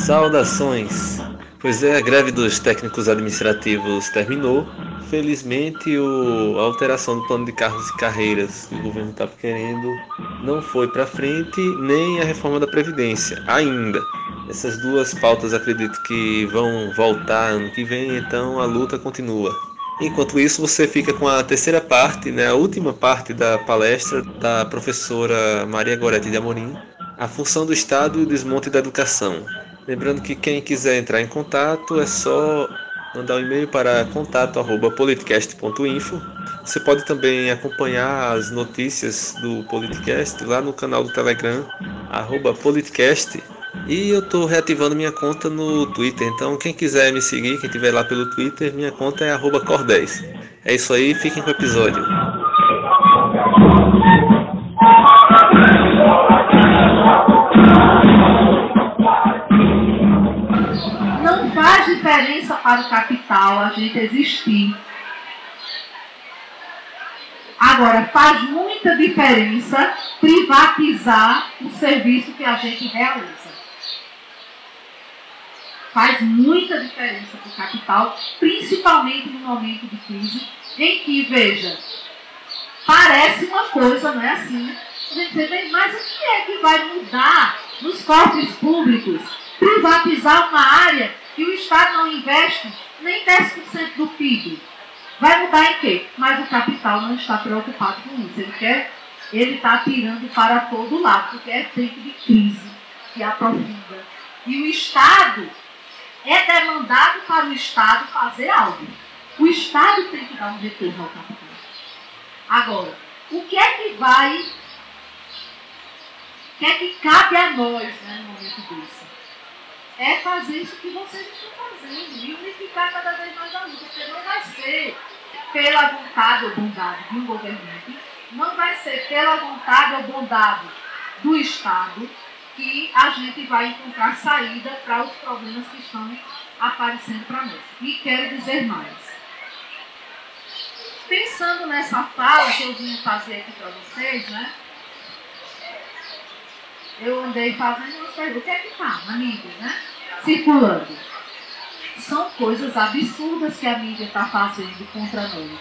Saudações! Pois é, a greve dos técnicos administrativos terminou. Felizmente, a alteração do plano de cargos e carreiras que o governo estava querendo não foi para frente, nem a reforma da Previdência, ainda. Essas duas pautas acredito que vão voltar ano que vem, então a luta continua. Enquanto isso, você fica com a terceira parte, né, a última parte da palestra da professora Maria Gorete de Amorim, a função do Estado e o desmonte da educação. Lembrando que quem quiser entrar em contato é só mandar um e-mail para contato@politicast.info. Você pode também acompanhar as notícias do Politicast lá no canal do Telegram, @politicast. E eu estou reativando minha conta no Twitter, então quem quiser me seguir, quem estiver lá pelo Twitter, minha conta é @cor10. É isso aí, fiquem com o episódio. Não faz diferença para o capital a gente existir. Agora, faz muita diferença privatizar o serviço que a gente realiza. Faz muita diferença para o capital, principalmente no momento de crise, em que, veja, parece uma coisa, não é assim? A gente diz, mas o que é que vai mudar nos cofres públicos? Privatizar uma área que o Estado não investe nem 10% do PIB. Vai mudar em quê? Mas o capital não está preocupado com isso. Ele está atirando para todo lado, porque é tempo de crise que aprofunda. E o Estado é demandado para o Estado fazer algo. O Estado tem que dar um retorno ao capital. Agora, o que é que cabe a nós, né, no momento desse? É fazer isso que vocês estão fazendo e unificar cada vez mais a luta, porque não vai ser pela vontade ou bondade de um governante, não vai ser pela vontade ou bondade do Estado que a gente vai encontrar saída para os problemas que estão aparecendo para nós. E quero dizer mais. Pensando nessa fala que eu vim fazer aqui para vocês, né? Eu andei fazendo umas perguntas. O que é que está na mídia, né? Circulando. São coisas absurdas que a mídia está fazendo contra nós.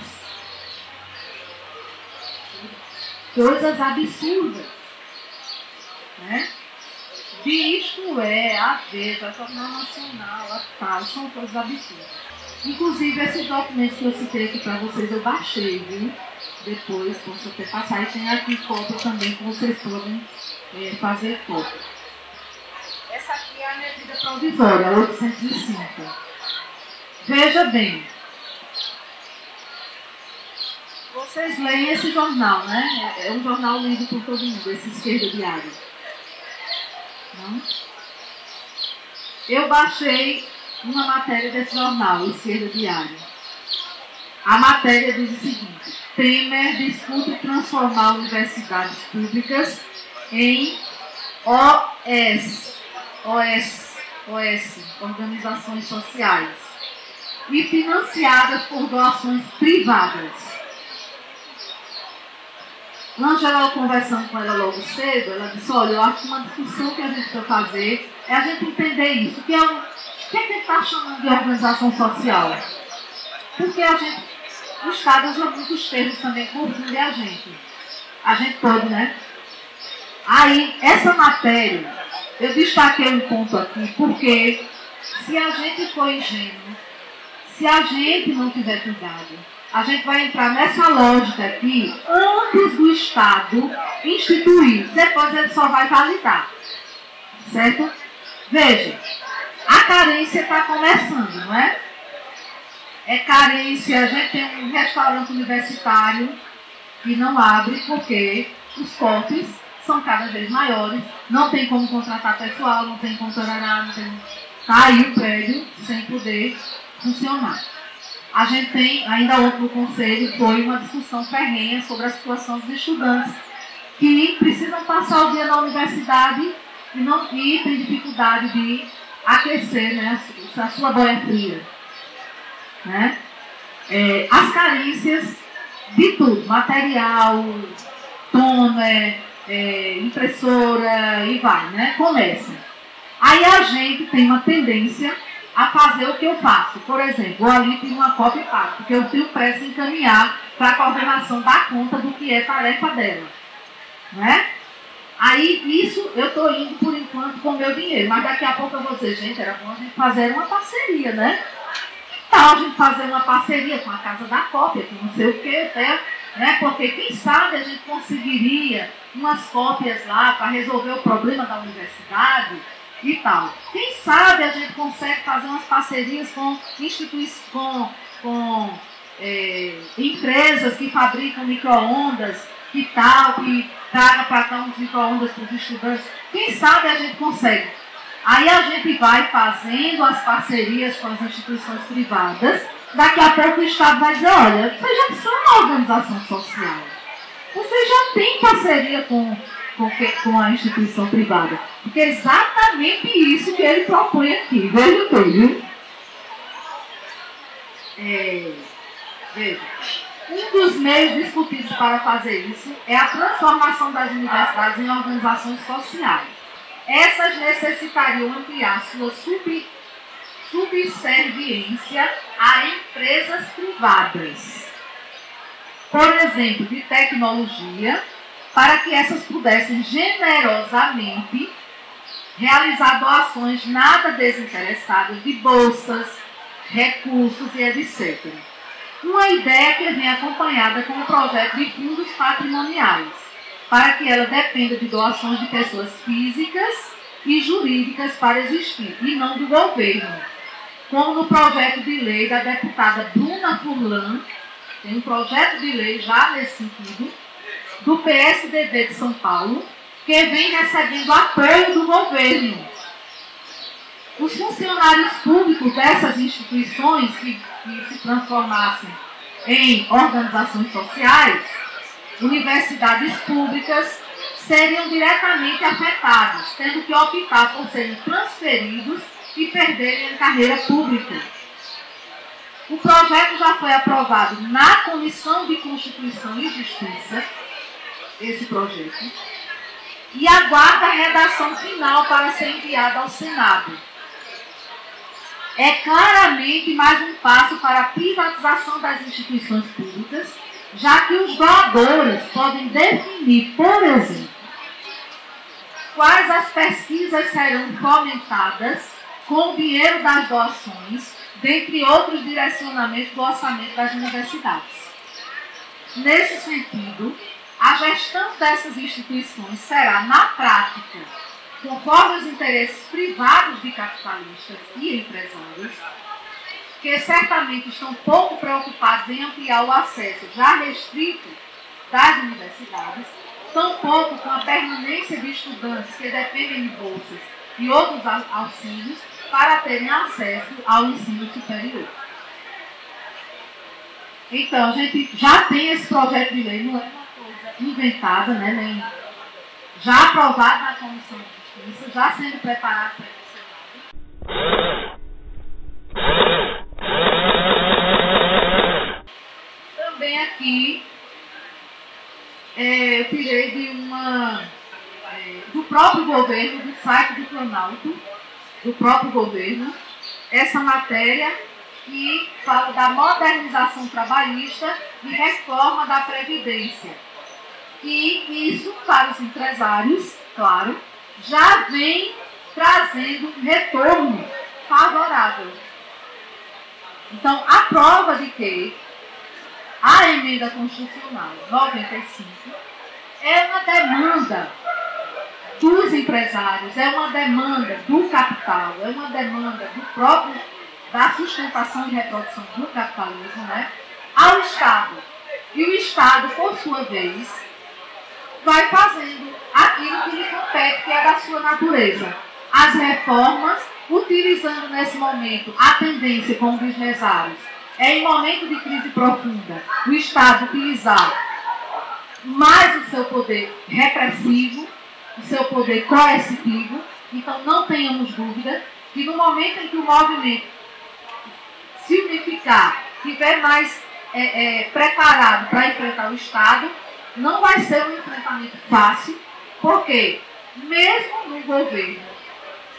Coisas absurdas. Né? De isto é, a Veja, a Jornal Nacional, a tal, são coisas absurdas. Inclusive, esses documentos que eu citei aqui para vocês, eu baixei, viu? Depois, posso até passar. E tem aqui cópia também que vocês podem fazer cópia. Essa aqui é a medida provisória, 805. Veja bem. Vocês leem esse jornal, né? É um jornal lido por todo mundo, esse Esquerda Diário. Não? Eu baixei uma matéria desse jornal, Esquerda Diário. A matéria diz o seguinte: Temer discute transformar universidades públicas em OS, organizações sociais, e financiadas por doações privadas. Angela, conversando com ela logo cedo, ela disse, olha, eu acho que uma discussão que a gente vai fazer é a gente entender isso. O que a gente está chamando de organização social? Porque o Estado usa muitos termos também, confunde a gente. A gente pode, né? Aí, essa matéria, eu destaquei um ponto aqui, porque se a gente for ingênuo, se a gente não tiver cuidado, a gente vai entrar nessa lógica aqui antes do Estado instituir. Depois ele só vai validar. Certo? Veja, a carência está começando, não é? É carência. A gente tem um restaurante universitário que não abre porque os cortes são cada vez maiores. Não tem como contratar pessoal, não tem como tolerar, não tem... Está aí o prédio sem poder funcionar. A gente tem, ainda ontem no Conselho, foi uma discussão ferrenha sobre a situação dos estudantes que precisam passar o dia na universidade e tem dificuldade de aquecer, né, a sua boia fria. Né? As carências de tudo, material, toner, impressora e vai, né? Começam. Aí a gente tem uma tendência a fazer o que eu faço. Por exemplo, ali tem uma cópia e pago, porque eu tenho pressa em encaminhar para a coordenação dar conta do que é tarefa dela. Né? Aí, isso eu estou indo, por enquanto, com o meu dinheiro. Mas daqui a pouco eu vou dizer, gente, era bom a gente fazer uma parceria, né? Tal a gente fazer uma parceria com a Casa da Cópia, que não sei o que, até, né? Porque quem sabe a gente conseguiria umas cópias lá para resolver o problema da universidade e tal. Quem sabe a gente consegue fazer umas parcerias com instituições, com empresas que fabricam micro-ondas e tal, que traga para cá uns micro-ondas para os estudantes. Quem sabe a gente consegue. Aí a gente vai fazendo as parcerias com as instituições privadas. Daqui a pouco o Estado vai dizer, olha, vocês já são uma organização social. Vocês já têm parceria com a instituição privada. Porque é exatamente isso que ele propõe aqui. Veja bem, viu? Veja. Um dos meios discutidos para fazer isso é a transformação das universidades em organizações sociais. Essas necessitariam ampliar sua subserviência a empresas privadas, por exemplo, de tecnologia, para que essas pudessem generosamente realizar doações nada desinteressadas de bolsas, recursos e etc. Uma ideia que vem acompanhada com o projeto de fundos patrimoniais, para que ela dependa de doações de pessoas físicas e jurídicas para existir, e não do governo. Como no projeto de lei da deputada Bruna Furlan, tem um projeto de lei já nesse sentido, do PSDB de São Paulo, que vem recebendo apoio do governo. Os funcionários públicos dessas instituições que se transformassem em organizações sociais, universidades públicas, seriam diretamente afetados, tendo que optar por serem transferidos e perderem a carreira pública. O projeto já foi aprovado na Comissão de Constituição e Justiça, esse projeto, e aguarda a redação final para ser enviada ao Senado. É claramente mais um passo para a privatização das instituições públicas, já que os doadores podem definir, por exemplo, quais as pesquisas serão fomentadas com o dinheiro das doações, dentre outros direcionamentos do orçamento das universidades. Nesse sentido, a gestão dessas instituições será, na prática, conforme os interesses privados de capitalistas e empresários, que certamente estão pouco preocupados em ampliar o acesso já restrito das universidades, tampouco com a permanência de estudantes que dependem de bolsas e outros auxílios para terem acesso ao ensino superior. Então, a gente já tem esse projeto de lei, não é uma coisa inventada, né, nem já aprovado na Comissão de Justiça, já sendo preparado para o Senado. Também aqui, eu tirei do próprio governo, do site do Planalto, do próprio governo, essa matéria que fala da modernização trabalhista e reforma da Previdência. E isso, para os empresários, claro, já vem trazendo retorno favorável. Então, a prova de que a emenda constitucional 95 é uma demanda dos empresários, é uma demanda do capital, é uma demanda da sustentação e reprodução do capitalismo, né, ao Estado. E o Estado, por sua vez, vai fazendo aquilo que lhe compete, que é da sua natureza. As reformas, utilizando nesse momento a tendência, como diz Mesaros, é em momento de crise profunda, o Estado utilizar mais o seu poder repressivo, o seu poder coercitivo. Então, não tenhamos dúvida que no momento em que o movimento se unificar, estiver mais preparado para enfrentar o Estado, não vai ser um enfrentamento fácil, porque mesmo no governo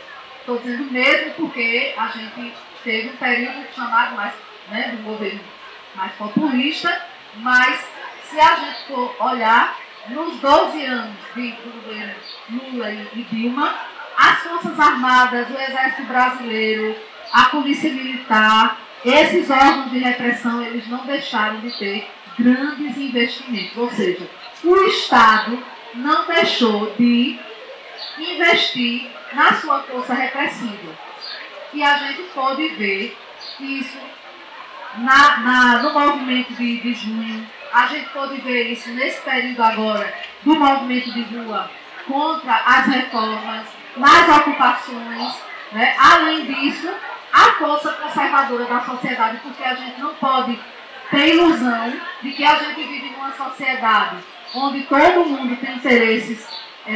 Estou dizendo mesmo porque a gente teve um período chamado mais, né, do governo mais populista, mas se a gente for olhar, nos 12 anos do governo Lula e Dilma, as Forças Armadas, o Exército Brasileiro, a Polícia Militar, esses órgãos de repressão, eles não deixaram de ter grandes investimentos. Ou seja, o Estado não deixou de investir na sua força repressiva. E a gente pode ver isso no movimento de junho, a gente pode ver isso nesse período agora do movimento de rua contra as reformas, nas ocupações, né? Além disso, a força conservadora da sociedade, porque a gente não pode ter ilusão de que a gente vive numa sociedade onde todo mundo tem interesses,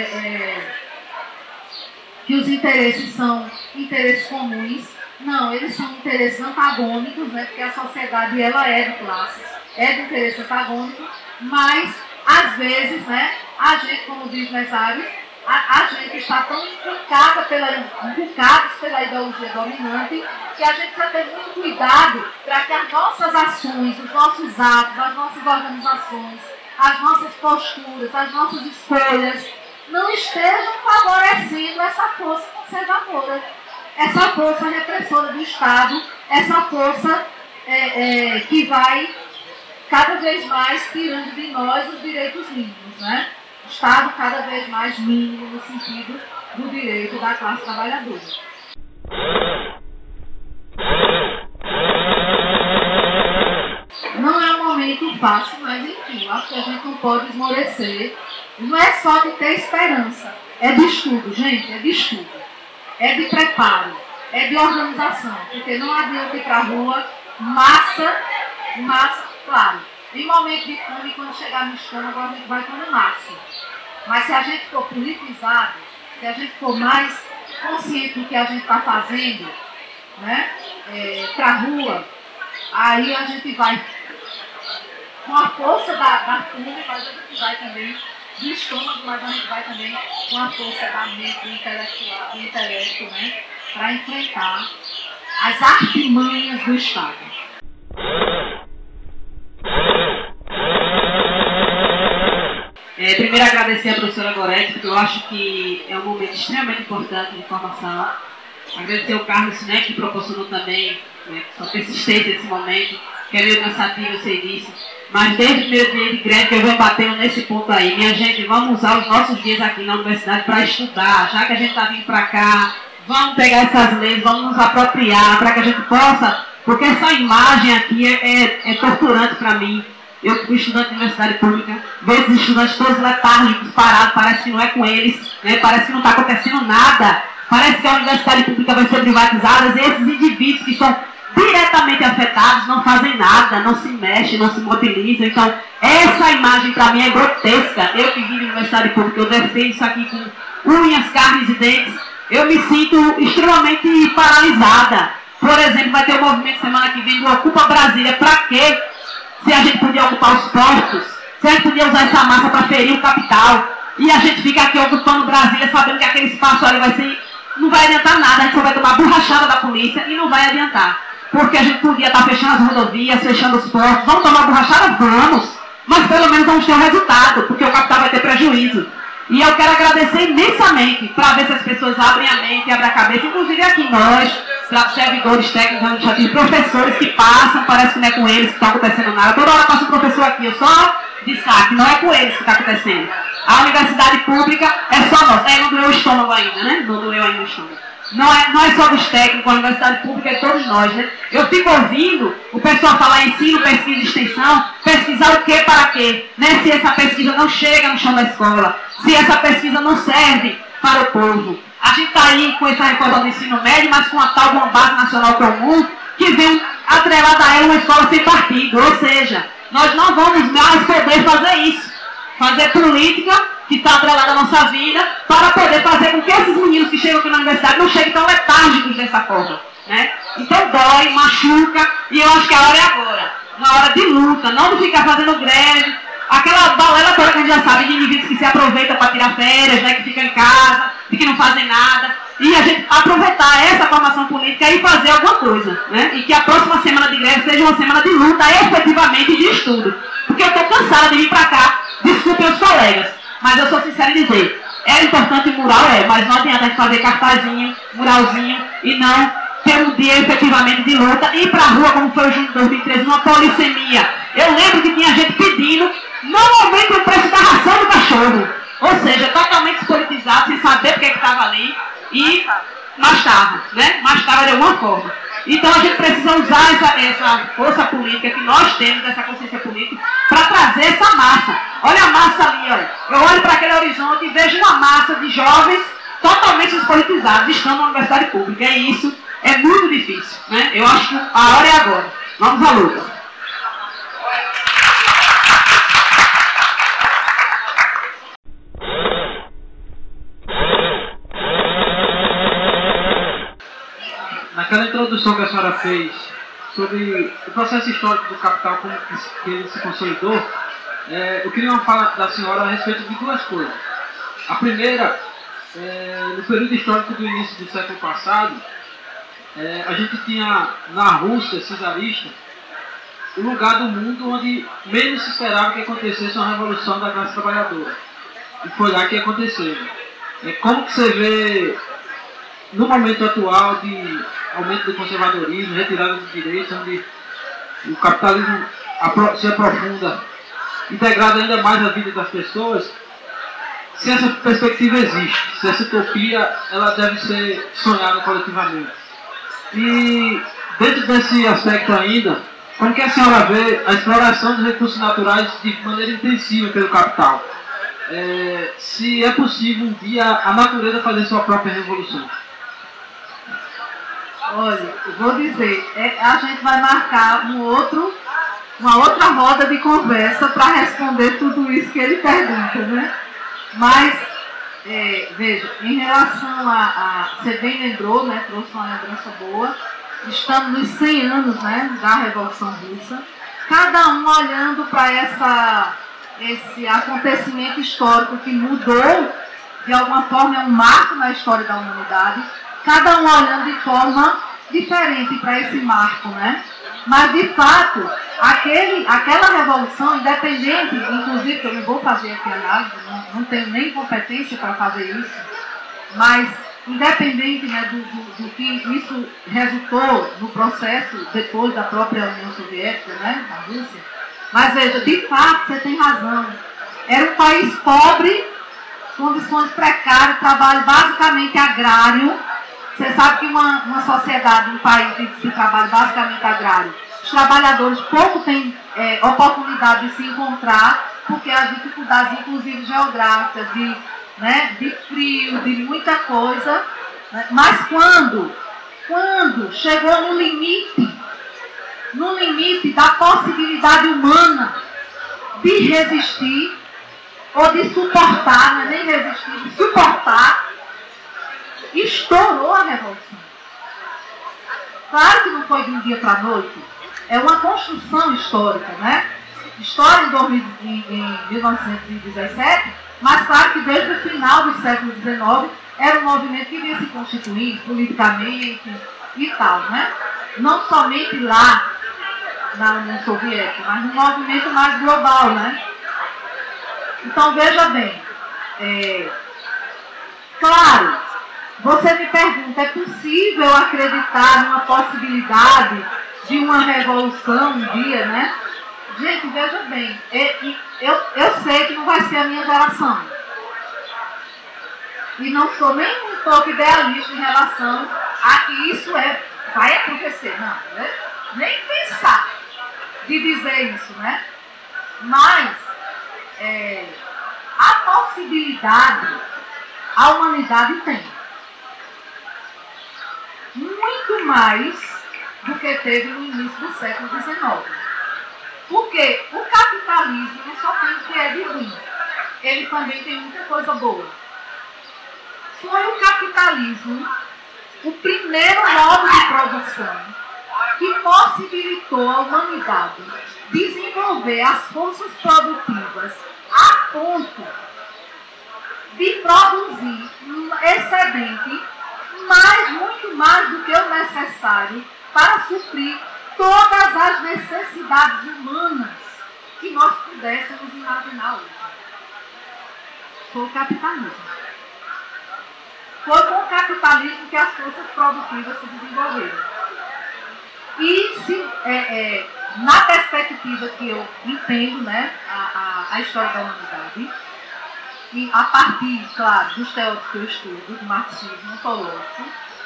que os interesses são interesses comuns. Não, eles são interesses antagônicos, né? Porque a sociedade ela é de classes, é de interesse antagônico, mas às vezes, né, a gente, como diz Mesário, a gente está tão inculcados pela ideologia dominante que a gente precisa ter muito cuidado para que as nossas ações, os nossos atos, as nossas organizações, as nossas posturas, as nossas escolhas não estejam favorecendo essa força conservadora, essa força repressora do Estado, essa força que vai cada vez mais tirando de nós os direitos mínimos, né? O Estado cada vez mais mínimo no sentido do direito da classe trabalhadora. Não é um momento fácil, mas enfim, eu acho que a gente não pode esmorecer. Não é só de ter esperança, é de estudo, gente, é de estudo. É de preparo, é de organização, porque não adianta ir para a rua, massa, claro. Em momento de fome, quando chegar no estômago, a gente vai comer massa. Mas se a gente for politizado, se a gente for mais consciente do que a gente está fazendo, né, para a rua, aí a gente vai com a força da fome, mas a gente vai também do estômago, mas a gente vai também com a força da mente, do intelecto, né, para enfrentar as artimanhas do Estado. Primeiro agradecer à professora Gorete, porque eu acho que é um momento extremamente importante de formação. Agradecer ao Carlos, né, que proporcionou também, né, sua persistência nesse momento, que é meio cansativo, eu sei disso. Mas desde o primeiro dia de greve que eu venho batendo nesse ponto aí. Minha gente, vamos usar os nossos dias aqui na universidade para estudar. Já que a gente está vindo para cá, vamos pegar essas leis, vamos nos apropriar para que a gente possa... Porque essa imagem aqui é torturante para mim. Eu fui estudante de universidade pública, vejo esses estudantes todos letárgicos, parados, parece que não é com eles, né? Parece que não está acontecendo nada. Parece que a universidade pública vai ser privatizada e esses indivíduos que são diretamente afetados não fazem nada, não se mexem, não se mobilizam. Então, essa imagem para mim é grotesca. Eu que vim de universidade pública, eu defendo isso aqui com unhas, carnes e dentes. Eu me sinto extremamente paralisada. Por exemplo, vai ter um movimento semana que vem do Ocupa Brasília. Para quê? Se a gente podia ocupar os postos, se a gente podia usar essa massa para ferir o capital, e a gente fica aqui ocupando Brasília sabendo que aquele espaço ali vai ser... Não vai adiantar nada, a gente só vai tomar borrachada da polícia e não vai adiantar. Porque a gente podia estar fechando as rodovias, fechando os portos. Vamos tomar borrachada? Vamos. Mas pelo menos vamos ter um resultado, porque o capital vai ter prejuízo. E eu quero agradecer imensamente para ver se as pessoas abrem a mente, abrem a cabeça, inclusive aqui nós, servidores técnicos administrativos, professores que passam, parece que não é com eles que está acontecendo nada. Toda hora passa um professor aqui, eu só de saque, não é com eles que está acontecendo. A universidade pública é só nossa. Não doeu o estômago ainda, né? Não doeu ainda o estômago. Não é só dos técnicos, a universidade pública é todos nós, né? Eu fico ouvindo o pessoal falar ensino, pesquisa e extensão, pesquisar o que para quê? Né? Se essa pesquisa não chega no chão da escola, se essa pesquisa não serve para o povo. A gente está aí com essa reforma do ensino médio, mas com a tal de uma base nacional comum, que vem atrelada a ela uma escola sem partido. Ou seja, nós não vamos mais poder fazer isso. Fazer política que está atrelada à nossa vida, para poder fazer com que esses meninos que chegam aqui na universidade não cheguem tão letárgicos dessa forma, né? Então dói, machuca, e eu acho que a hora é agora. Na hora de luta, não de ficar fazendo greve, aquela balela toda que a gente já sabe, de indivíduos que se aproveitam para tirar férias, né? Que ficam em casa, de que não fazem nada, e a gente aproveitar essa formação política e fazer alguma coisa, né? E que a próxima semana de greve seja uma semana de luta efetivamente e de estudo. Porque eu estou cansada de vir para cá, desculpem os colegas, mas eu sou sincera em dizer, é importante mural, mas não adianta a gente fazer cartazinho, muralzinho, e não ter um dia efetivamente de luta, ir para a rua, como foi o junho de 2013, uma polissemia. Eu lembro que tinha gente pedindo, não aumente o preço da ração do cachorro. Ou seja, totalmente despolitizado, sem saber porque estava ali, e mastava, né? Mastava de alguma forma. Então a gente precisa usar essa força política que nós temos, essa consciência política, para trazer essa massa. Olha a massa ali, olha. Eu olho para aquele horizonte e vejo uma massa de jovens totalmente despolitizados, estão na universidade pública. É isso, é muito difícil, né? Eu acho que a hora é agora. Vamos à luta. Naquela introdução que a senhora fez sobre o processo histórico do capital, como que ele se consolidou, eu queria uma fala da senhora a respeito de duas coisas. A primeira, no período histórico do início do século passado, a gente tinha na Rússia czarista o lugar do mundo onde menos se esperava que acontecesse uma revolução da classe trabalhadora. E foi lá que aconteceu. Como que você vê, no momento atual de aumento do conservadorismo, retirada dos direitos, onde o capitalismo se aprofunda e degrada ainda mais a vida das pessoas, se essa perspectiva existe, se essa utopia ela deve ser sonhada coletivamente. E dentro desse aspecto ainda, como que a senhora vê a exploração dos recursos naturais de maneira intensiva pelo capital? Se é possível um dia a natureza fazer sua própria revolução? Olha, eu vou dizer, a gente vai marcar uma outra roda de conversa para responder tudo isso que ele pergunta, né? Mas, veja, em relação você bem lembrou, né? Trouxe uma lembrança boa, estamos nos 100 anos, né, da Revolução Russa, cada um olhando para esse acontecimento histórico que mudou, de alguma forma é um marco na história da humanidade, cada um olhando de forma diferente para esse marco, né? Mas, de fato, aquela revolução, independente, inclusive, que eu não vou fazer aqui análise, não tenho nem competência para fazer isso, mas, independente, né, do que isso resultou no processo depois da própria União Soviética, né, da Rússia, mas, veja, de fato, você tem razão. Era um país pobre, condições precárias, trabalho basicamente agrário. Você sabe que uma sociedade, um país de trabalho basicamente agrário, os trabalhadores pouco têm oportunidade de se encontrar, porque as dificuldades, inclusive geográficas, de frio, de muita coisa, né? Mas quando chegou no limite da possibilidade humana de resistir, ou de suportar, não é nem resistir, de suportar, estourou a revolução. Claro que não foi de um dia para a noite. É uma construção histórica, né? História em 1917, mas claro que desde o final do século XIX era um movimento que vinha se constituindo politicamente e tal, né? Não somente lá na União Soviética, mas um movimento mais global, né? Então veja bem, claro, você me pergunta, é possível acreditar numa possibilidade de uma revolução um dia, né? Gente, veja bem, eu sei que não vai ser a minha geração. E não sou nem um pouco idealista em relação a que isso vai acontecer. Não, né? Nem pensar de dizer isso, né? Mas a possibilidade a humanidade tem. Muito mais do que teve no início do século XIX. Porque o capitalismo não só tem o que é de ruim, ele também tem muita coisa boa. Foi o capitalismo o primeiro modo de produção que possibilitou à humanidade desenvolver as forças produtivas a ponto de produzir excedente, muito mais do que o necessário para suprir todas as necessidades humanas que nós pudéssemos imaginar hoje. Foi o capitalismo. Foi com o capitalismo que as forças produtivas se desenvolveram. E na perspectiva que eu entendo, né, a história da humanidade, e a partir, claro, dos teóricos que eu estudo, do marxismo ontológico,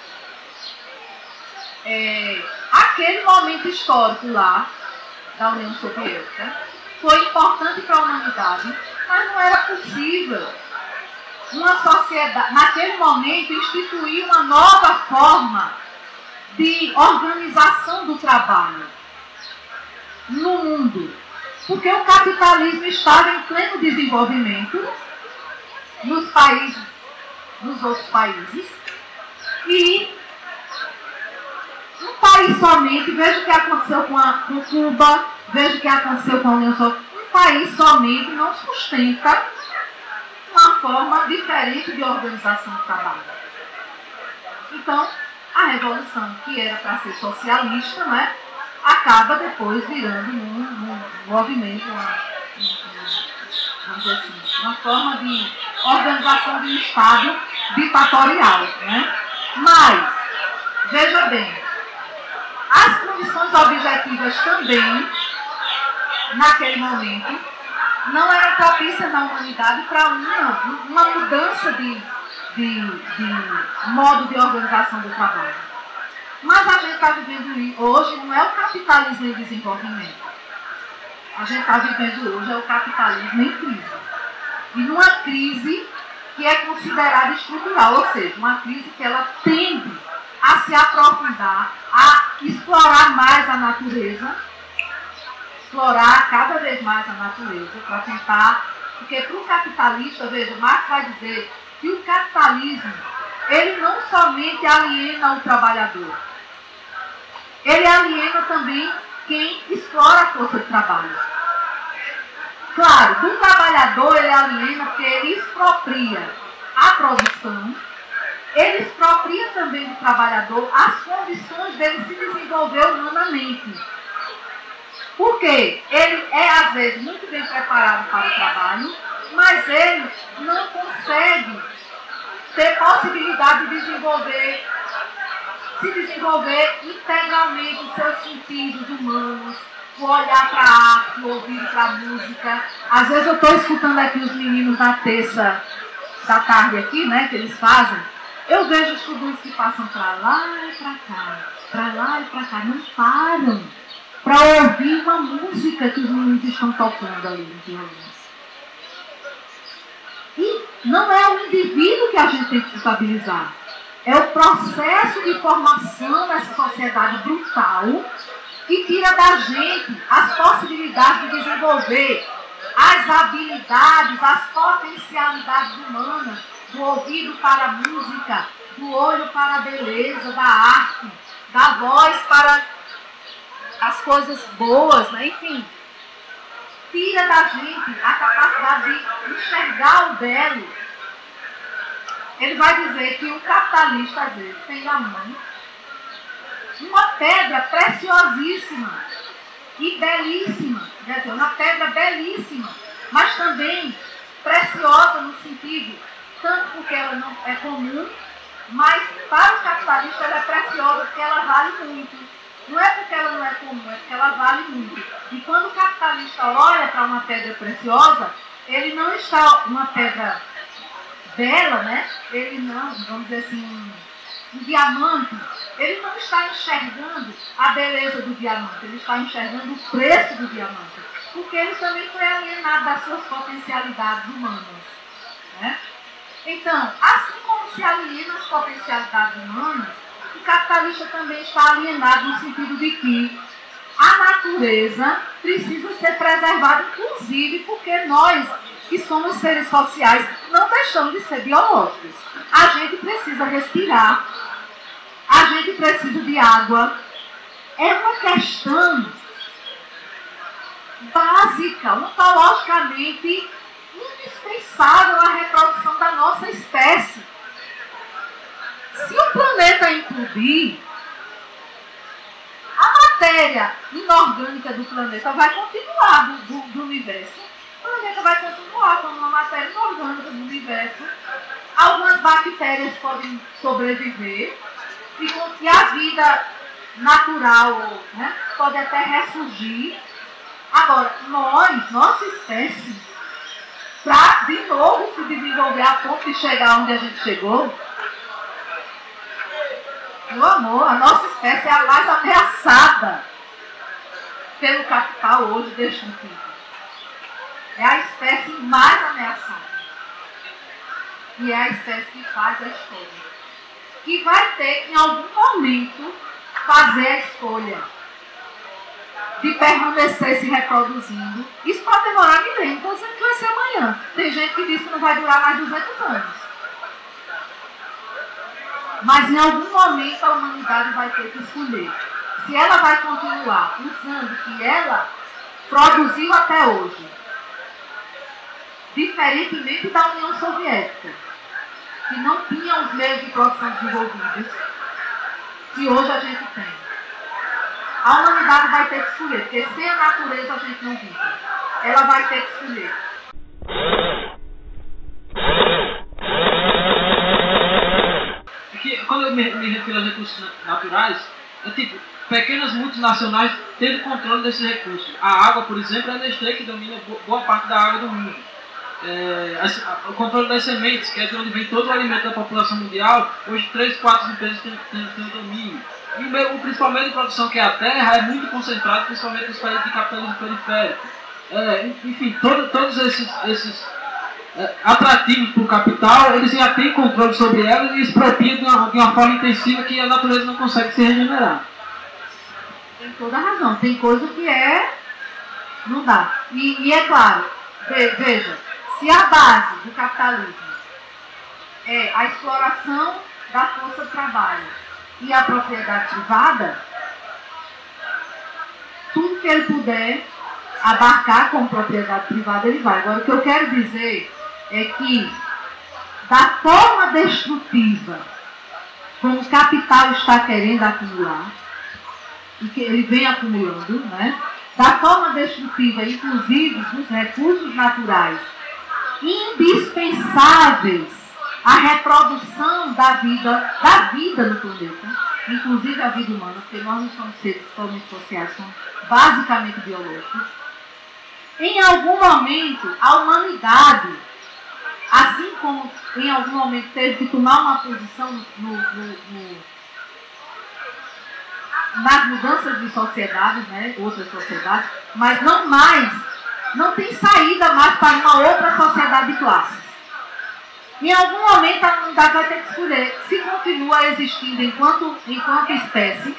aquele momento histórico lá, da União Soviética, foi importante para a humanidade, mas não era possível uma sociedade, naquele momento, instituir uma nova forma de organização do trabalho no mundo. Porque o capitalismo estava em pleno desenvolvimento nos outros países, e um país somente, veja o que aconteceu com Cuba, veja o que aconteceu com a União Soviética, um país somente não sustenta uma forma diferente de organização do trabalho. Então, a revolução, que era para ser socialista, né, acaba depois virando um movimento, vamos dizer assim, uma forma de organização de um Estado ditatorial. Né? Mas, veja bem, as condições objetivas também, naquele momento, não eram propícias na humanidade para uma mudança de modo de organização do trabalho. Mas a gente está vivendo hoje, não é o capitalismo em desenvolvimento. A gente está vivendo hoje é o capitalismo em crise. E numa crise que é considerada estrutural, ou seja, uma crise que ela tende a se aprofundar, a explorar mais a natureza, explorar cada vez mais a natureza, para tentar, porque para o capitalista, veja, Marx vai dizer que o capitalismo, ele não somente aliena o trabalhador, ele aliena também quem explora a força de trabalho. Claro, do trabalhador ele aliena porque ele expropria a produção, ele expropria também do trabalhador as condições dele se desenvolver humanamente. Porque ele é, às vezes, muito bem preparado para o trabalho, mas ele não consegue ter possibilidade de se desenvolver integralmente os seus sentidos humanos, o olhar para a arte, o ouvir para a música. Às vezes eu estou escutando aqui os meninos da terça da tarde aqui, né, que eles fazem. Eu vejo estudantes que passam para lá e para cá, para lá e para cá, não param para ouvir uma música que os meninos estão tocando ali no violão. E não é o indivíduo que a gente tem que estabilizar. É o processo de formação dessa sociedade brutal que tira da gente as possibilidades de desenvolver as habilidades, as potencialidades humanas, do ouvido para a música, do olho para a beleza, da arte, da voz para as coisas boas, né? Enfim. Tira da gente a capacidade de enxergar o belo. Ele vai dizer que o capitalista, às vezes, tem na mão uma pedra preciosíssima e belíssima, quer dizer, uma pedra belíssima, mas também preciosa no sentido, tanto porque ela não é comum, mas para o capitalista ela é preciosa porque ela vale muito. Não é porque ela não é comum, é porque ela vale muito. E quando o capitalista olha para uma pedra preciosa, ele não está uma pedra bela, né? Ele não, vamos dizer assim, um diamante, ele não está enxergando a beleza do diamante, ele está enxergando o preço do diamante, porque ele também foi alienado das suas potencialidades humanas, né? Então, assim como se aliena as potencialidades humanas, o capitalista também está alienado no sentido de que a natureza precisa ser preservada, inclusive porque nós, que somos seres sociais, não deixamos de ser biológicos. A gente precisa respirar, a gente precisa de água. É uma questão básica, ontologicamente indispensável à reprodução da nossa espécie. explodir, a matéria inorgânica do planeta vai continuar do universo. O planeta vai continuar como uma matéria inorgânica do universo. Algumas bactérias podem sobreviver e a vida natural, né, pode até ressurgir. Agora, nossa espécie, para de novo se desenvolver a ponto de chegar onde a gente chegou, meu amor, a nossa espécie é a mais ameaçada pelo capital hoje destrutivo. É a espécie mais ameaçada. E é a espécie que faz a escolha. Que vai ter, em algum momento, fazer a escolha de permanecer se reproduzindo. Isso pode demorar milênios, não sei que vai ser amanhã. Tem gente que diz que não vai durar mais 200 anos. Mas em algum momento a humanidade vai ter que escolher se ela vai continuar usando o que ela produziu até hoje, diferentemente da União Soviética, que não tinha os meios de produção desenvolvidos que hoje a gente tem. A humanidade vai ter que escolher, porque sem a natureza a gente não vive. Ela vai ter que escolher. Quando eu me refiro aos recursos naturais, é tipo, pequenas multinacionais tendo controle desses recursos. A água, por exemplo, é a Nestlé que domina boa parte da água do mundo. O controle das sementes, que é de onde vem todo o alimento da população mundial, hoje 3, 4 empresas têm o domínio. E o principal meio de produção, que é a terra, é muito concentrado, principalmente nos países de capitalismo periférico. Enfim, todos esses atrativos para o capital, eles já têm controle sobre elas e expropriam de uma forma intensiva que a natureza não consegue se regenerar. Tem toda a razão. Tem coisa que não dá. E é claro, veja, se a base do capitalismo é a exploração da força de trabalho e a propriedade privada, tudo que ele puder abarcar com propriedade privada, ele vai. Agora, o que eu quero dizer é que, da forma destrutiva como o capital está querendo acumular, e que ele vem acumulando, né, da forma destrutiva, inclusive dos recursos naturais, indispensáveis à reprodução da vida no planeta, inclusive a vida humana, porque nós não somos seres totalmente sociais, somos basicamente biológicos. Em algum momento, a humanidade, assim como em algum momento teve que tomar uma posição nas mudanças de sociedades, né, outras sociedades, mas não tem saída mais para uma outra sociedade de classes. Em algum momento a humanidade vai ter que escolher se continua existindo enquanto espécie,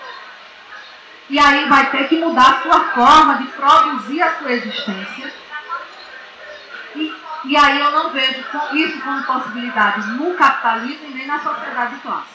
e aí vai ter que mudar a sua forma de produzir a sua existência. E aí eu não vejo isso como possibilidade no capitalismo e nem na sociedade de classe.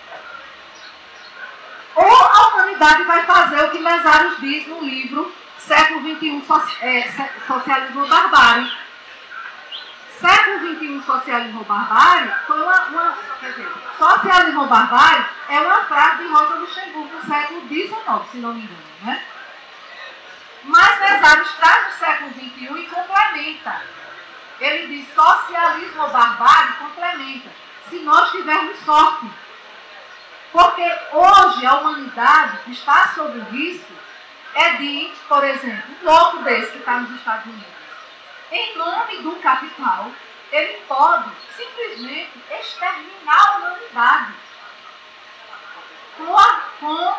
Ou a humanidade vai fazer o que Mesaros diz no livro Século XXI, Socialismo ou Barbárie. Século XXI, Socialismo ou Barbárie foi Socialismo ou Barbárie é uma frase de Rosa Luxemburgo do século XIX, se não me engano, né? Mas Mesaros traz o século XXI e complementa. Ele diz socialismo ou barbárie complementa, se nós tivermos sorte. Porque hoje a humanidade está sob o risco de, por exemplo, um louco desse que está nos Estados Unidos, em nome do capital, ele pode simplesmente exterminar a humanidade com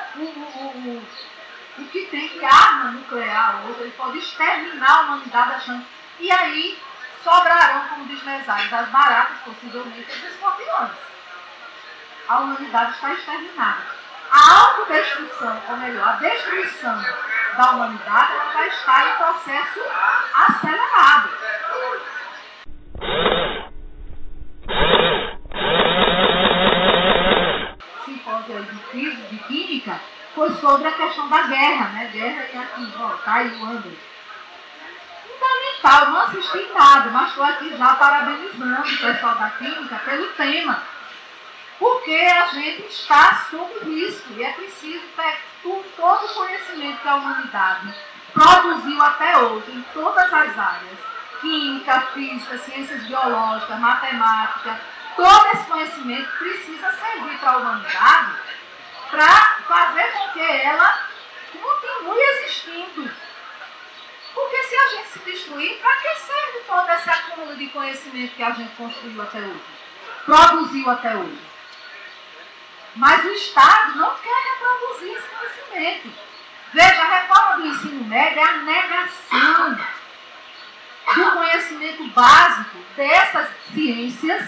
o que tem de arma nuclear hoje. Ele pode exterminar a humanidade achando. E aí sobrarão, como diz Mesaros, as baratas, possivelmente os escorpiões. A humanidade está exterminada. A autodestruição, ou melhor, a destruição da humanidade, ela já está em processo acelerado. O simpósio de física, de química, foi sobre a questão da guerra, né? Guerra e aqui, ó, tá aí o Anderson. Fundamental, não assisti nada, mas estou aqui já parabenizando o pessoal da química pelo tema. Porque a gente está sob risco e é preciso ter todo o conhecimento que a humanidade produziu até hoje, em todas as áreas, química, física, ciências biológicas, matemática, todo esse conhecimento precisa servir para a humanidade para fazer com que ela continue existindo. Porque se a gente se destruir, para que serve todo esse acúmulo de conhecimento que a gente construiu até hoje? Produziu até hoje? Mas o Estado não quer reproduzir esse conhecimento. Veja, a reforma do ensino médio é a negação do conhecimento básico dessas ciências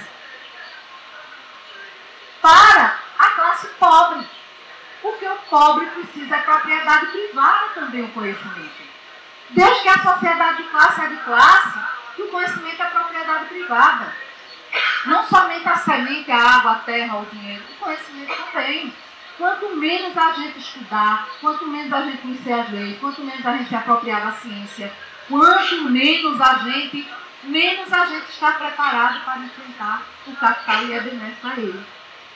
para a classe pobre. Porque o pobre precisa de propriedade privada também, o conhecimento. Desde que a sociedade de classe é de classe, que o conhecimento é propriedade privada. Não somente a semente, a água, a terra, o dinheiro, o conhecimento também. Quanto menos a gente estudar, quanto menos a gente conhecer as leis, quanto menos a gente se apropriar da ciência, quanto menos a gente está preparado para enfrentar o capital e é benéfico a ele.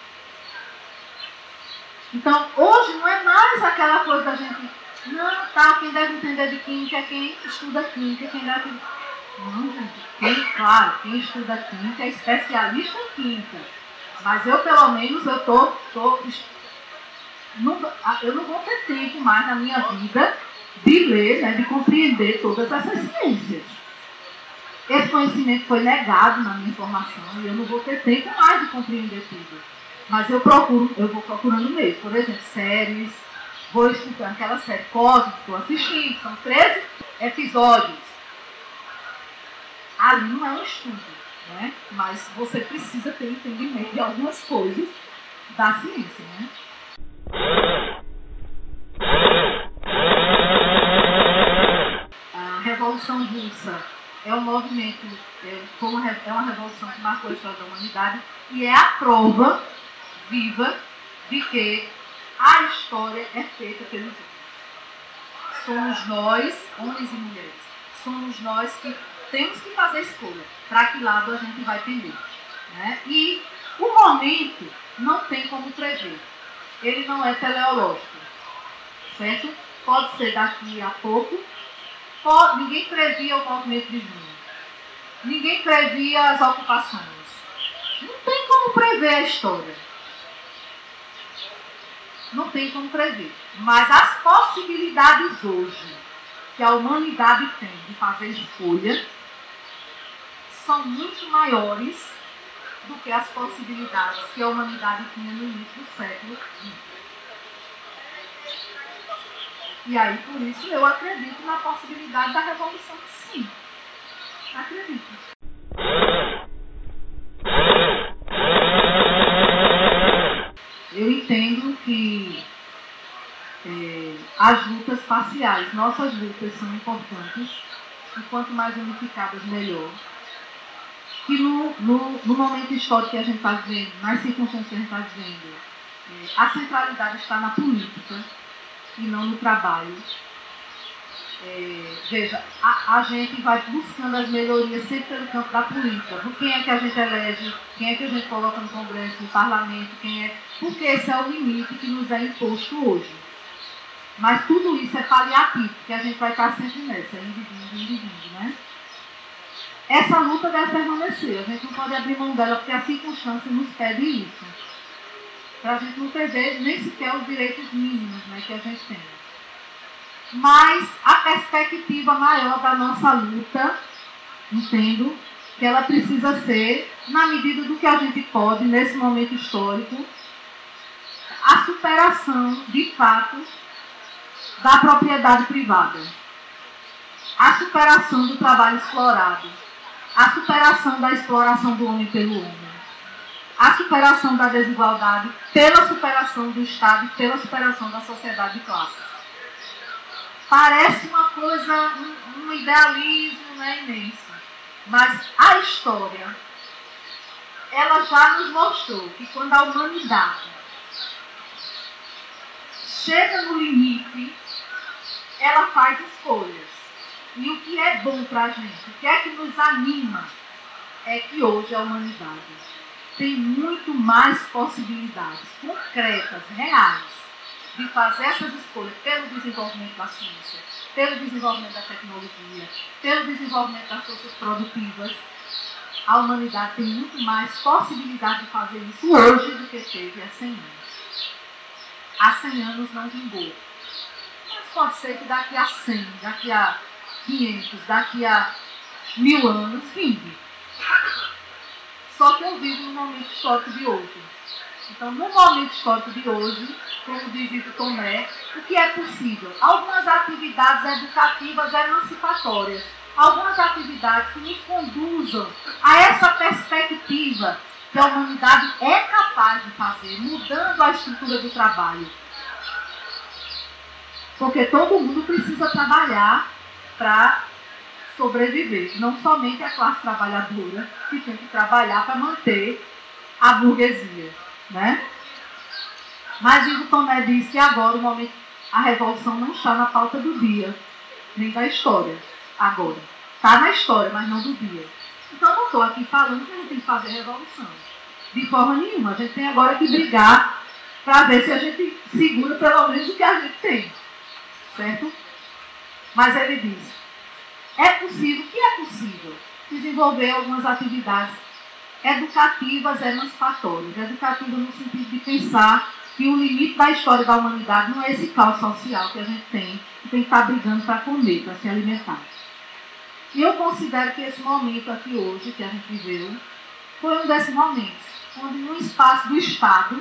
Então, hoje não é mais aquela coisa da gente, não, tá, quem deve entender de química é quem estuda química, quem deve... Não, gente, claro, quem estuda química é especialista em química. Mas eu, pelo menos, eu não vou ter tempo mais na minha vida de ler, né, de compreender todas essas ciências. Esse conhecimento foi negado na minha formação e eu não vou ter tempo mais de compreender tudo. Mas eu vou procurando mesmo. Por exemplo, séries, vou estudando aquela série Cosmo que estou assistindo, são 13 episódios. Ali não é um estudo, né? Mas você precisa ter entendimento de algumas coisas da ciência, né? A Revolução Russa é um movimento, é uma revolução que marcou a história da humanidade e é a prova viva de que a história é feita pelos homens. Somos nós, homens e mulheres, somos nós que temos que fazer escolha para que lado a gente vai tender, né? E o momento não tem como prever. Ele não é teleológico, certo? Pode ser daqui a pouco. Ninguém previa o movimento de junho. Ninguém previa as ocupações. Não tem como prever a história. Não tem como prever. Mas as possibilidades hoje que a humanidade tem de fazer escolha são muito maiores do que as possibilidades que a humanidade tinha no início do século XX. E aí, por isso, eu acredito na possibilidade da revolução, sim. Acredito. Eu entendo que as lutas parciais, nossas lutas são importantes, e quanto mais unificadas, melhor. Que no momento histórico que a gente está vivendo, nas circunstâncias que a gente está vivendo, a centralidade está na política e não no trabalho. Veja, a gente vai buscando as melhorias sempre pelo campo da política. Quem é que a gente elege, quem é que a gente coloca no Congresso, no Parlamento, porque esse é o limite que nos é imposto hoje. Mas tudo isso é paliativo, porque a gente vai estar sempre nessa, indo, né? Essa luta deve permanecer, a gente não pode abrir mão dela, porque a circunstância nos pede isso. Para a gente não perder nem sequer os direitos mínimos, né, que a gente tem. Mas a perspectiva maior da nossa luta, entendo, que ela precisa ser, na medida do que a gente pode, nesse momento histórico, a superação, de fato, da propriedade privada. A superação do trabalho explorado. A superação da exploração do homem pelo homem. A superação da desigualdade pela superação do Estado e pela superação da sociedade de classes. Parece uma coisa, um idealismo, né, imenso. Mas a história, ela já nos mostrou que quando a humanidade chega no limite, ela faz escolhas. E o que é bom para a gente, o que é que nos anima, é que hoje a humanidade tem muito mais possibilidades concretas, reais, de fazer essas escolhas pelo desenvolvimento da ciência, pelo desenvolvimento da tecnologia, pelo desenvolvimento das forças produtivas. A humanidade tem muito mais possibilidade de fazer isso hoje do que teve há 100 anos. Há 100 anos não vingou. Mas pode ser que daqui a 100, daqui a 500, daqui a 1000 anos vingue. Só que eu vivo no momento histórico de hoje. Então, no momento histórico de hoje, como diz Ito Tomé, o que é possível? Algumas atividades educativas emancipatórias, algumas atividades que nos conduzam a essa perspectiva que a humanidade é capaz de fazer, mudando a estrutura do trabalho. Porque todo mundo precisa trabalhar para sobreviver. Não somente a classe trabalhadora que tem que trabalhar para manter a burguesia. Né? Mas Ito Tomé diz que agora o momento, a revolução não está na pauta do dia, nem da história. Agora. Está na história, mas não do dia. Então não estou aqui falando que a gente tem que fazer revolução. De forma nenhuma. A gente tem agora que brigar para ver se a gente segura pelo menos o que a gente tem. Certo? Mas ele diz, é possível, o que é possível? Desenvolver algumas atividades educativas emancipatórias. Educativas no sentido de pensar que o limite da história da humanidade não é esse caos social que a gente tem, que tem que estar brigando para comer, para se alimentar. E eu considero que esse momento aqui hoje, que a gente viveu, foi um desses momentos, onde no espaço do Estado,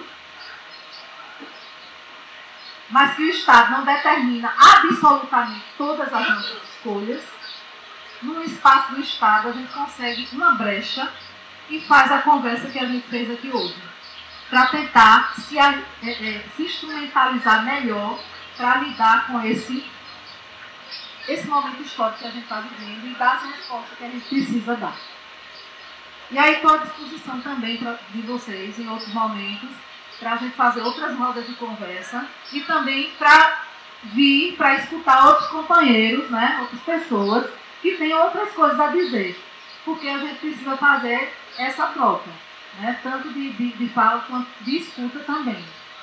mas que o Estado não determina absolutamente todas as nossas escolhas, no espaço do Estado a gente consegue uma brecha e faz a conversa que a gente fez aqui hoje, para tentar se instrumentalizar melhor para lidar com esse momento histórico que a gente está vivendo e dar as respostas que a gente precisa dar. E aí estou à disposição também de vocês, em outros momentos, para a gente fazer outras rodas de conversa e também para vir, para escutar outros companheiros, né, outras pessoas que têm outras coisas a dizer. Porque a gente precisa fazer essa troca, né, tanto de fala quanto de escuta também.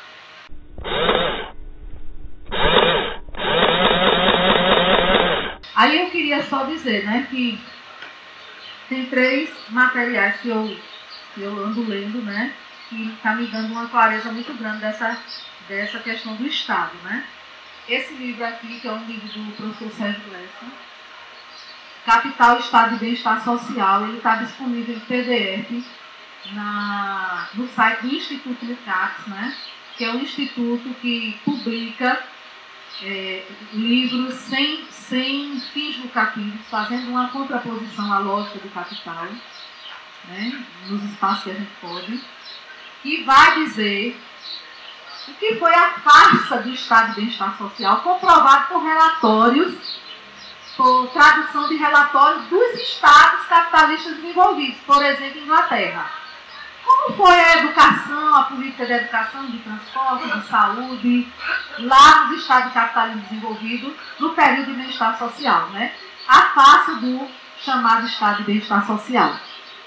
Aí eu queria só dizer, né, que tem 3 materiais que eu ando lendo, né, que está me dando uma clareza muito grande dessa questão do Estado, né. Esse livro aqui, que é um livro do professor Sérgio Lessa, Capital, Estado e Bem-Estar Social, ele está disponível em PDF no site do Instituto Lukács, né, que é um instituto que publica livros sem fins lucrativos, fazendo uma contraposição à lógica do capital, né, nos espaços que a gente pode, e vai dizer o que foi a farsa do Estado de Bem-Estar Social, comprovado por relatórios, por tradução de relatórios dos estados capitalistas desenvolvidos, por exemplo, Inglaterra. Como foi a educação, a política de educação, de transporte, de saúde, lá nos estados de capitalismo desenvolvido, no período de bem-estar social, né? A face do chamado Estado de Bem-Estar Social.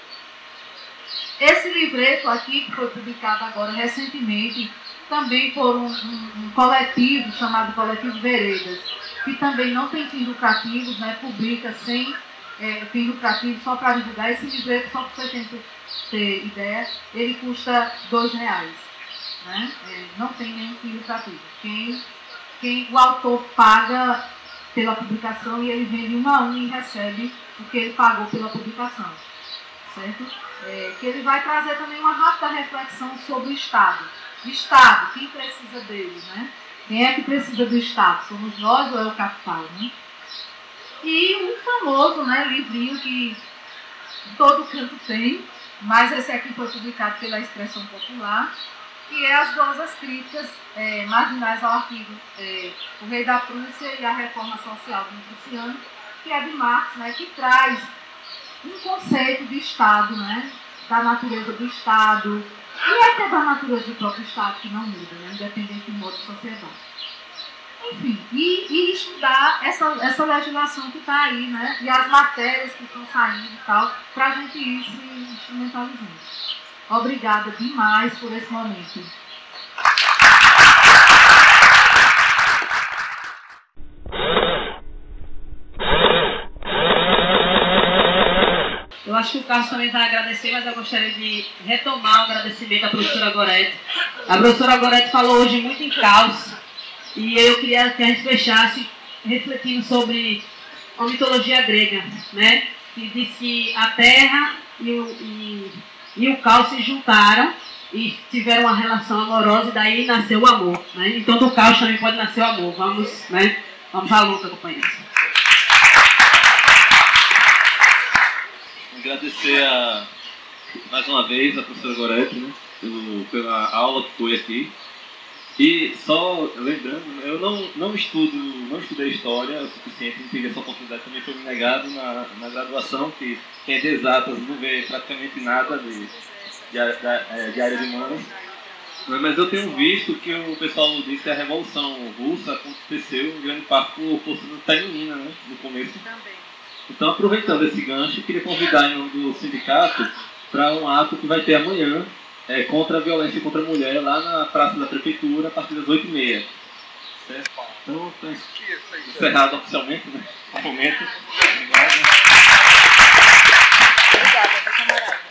Esse livreto aqui, que foi publicado agora recentemente, também por um coletivo chamado Coletivo Veredas, que também não tem fins lucrativos, né? Publica sem fim lucrativo, só para divulgar. Esse livreto, só para você ter ideia, ele custa R$2, né? Não tem nenhum fim lucrativo. O autor paga pela publicação e ele vende 1 a 1 e recebe o que ele pagou pela publicação, certo? Que ele vai trazer também uma rápida reflexão sobre o Estado. Estado, quem precisa dele, né? Quem é que precisa do Estado? Somos nós ou é o capital, né? E um famoso, né, livrinho que todo canto tem, mas esse aqui foi publicado pela Expressão Popular, que é as glosas críticas marginais ao artigo O Rei da Prússia e a Reforma Social do Prussiano, que é de Marx, né, que traz um conceito de Estado, né, da natureza do Estado, e até da natureza do próprio Estado, que não muda, né, independente do modo de sociedade. Enfim, e estudar essa legislação que está aí, né, e as matérias que estão saindo e tal, para a gente ir se instrumentalizando. Obrigada demais por esse momento. Eu acho que o Carlos também vai agradecer, mas eu gostaria de retomar o agradecimento à professora Gorete. A professora Gorete falou hoje muito em caos, e eu queria que a gente fechasse refletindo sobre a mitologia grega, né? Que diz que a terra e o caos se juntaram e tiveram uma relação amorosa, e daí nasceu o amor, né? Então do caos também pode nascer o amor. Vamos, né? Vamos à luta, companheiros. Agradecer mais uma vez a professora Gorete, né, pela aula que foi aqui. E só lembrando, eu não estudei história o suficiente, não tive essa oportunidade, também foi me negado na graduação, que tem de exatas, não vê praticamente nada de área de humanas. Mas eu tenho visto que o pessoal diz que a Revolução Russa aconteceu em grande parte por força feminina, né, no começo. Então, aproveitando esse gancho, eu queria convidar em nome do sindicato para um ato que vai ter amanhã contra a violência contra a mulher lá na Praça da Prefeitura, a partir das 8h30. Certo? Então, encerrado oficialmente, né? No momento. Obrigado. Obrigada, camarada.